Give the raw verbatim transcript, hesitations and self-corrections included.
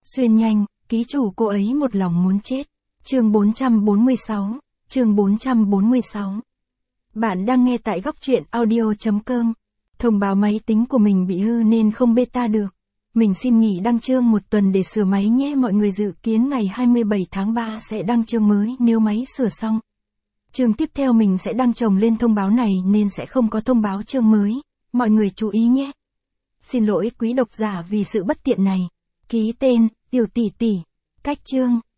Xuyên nhanh, ký chủ cô ấy một lòng muốn chết. Chương bốn trăm bốn mươi sáu, chương bốn trăm bốn mươi sáu. Bạn đang nghe tại góc truyện audio chấm com. Thông báo máy tính của mình bị hư nên không beta được. Mình xin nghỉ đăng chương một tuần để sửa máy nhé. Mọi người dự kiến ngày hai mươi bảy tháng ba sẽ đăng chương mới nếu máy sửa xong. Chương tiếp theo mình sẽ đăng chồng lên thông báo này nên sẽ không có thông báo chương mới. Mọi người chú ý nhé. Xin lỗi quý độc giả vì sự bất tiện này. Ký tên, Tiểu tỷ tỷ. Cách chương.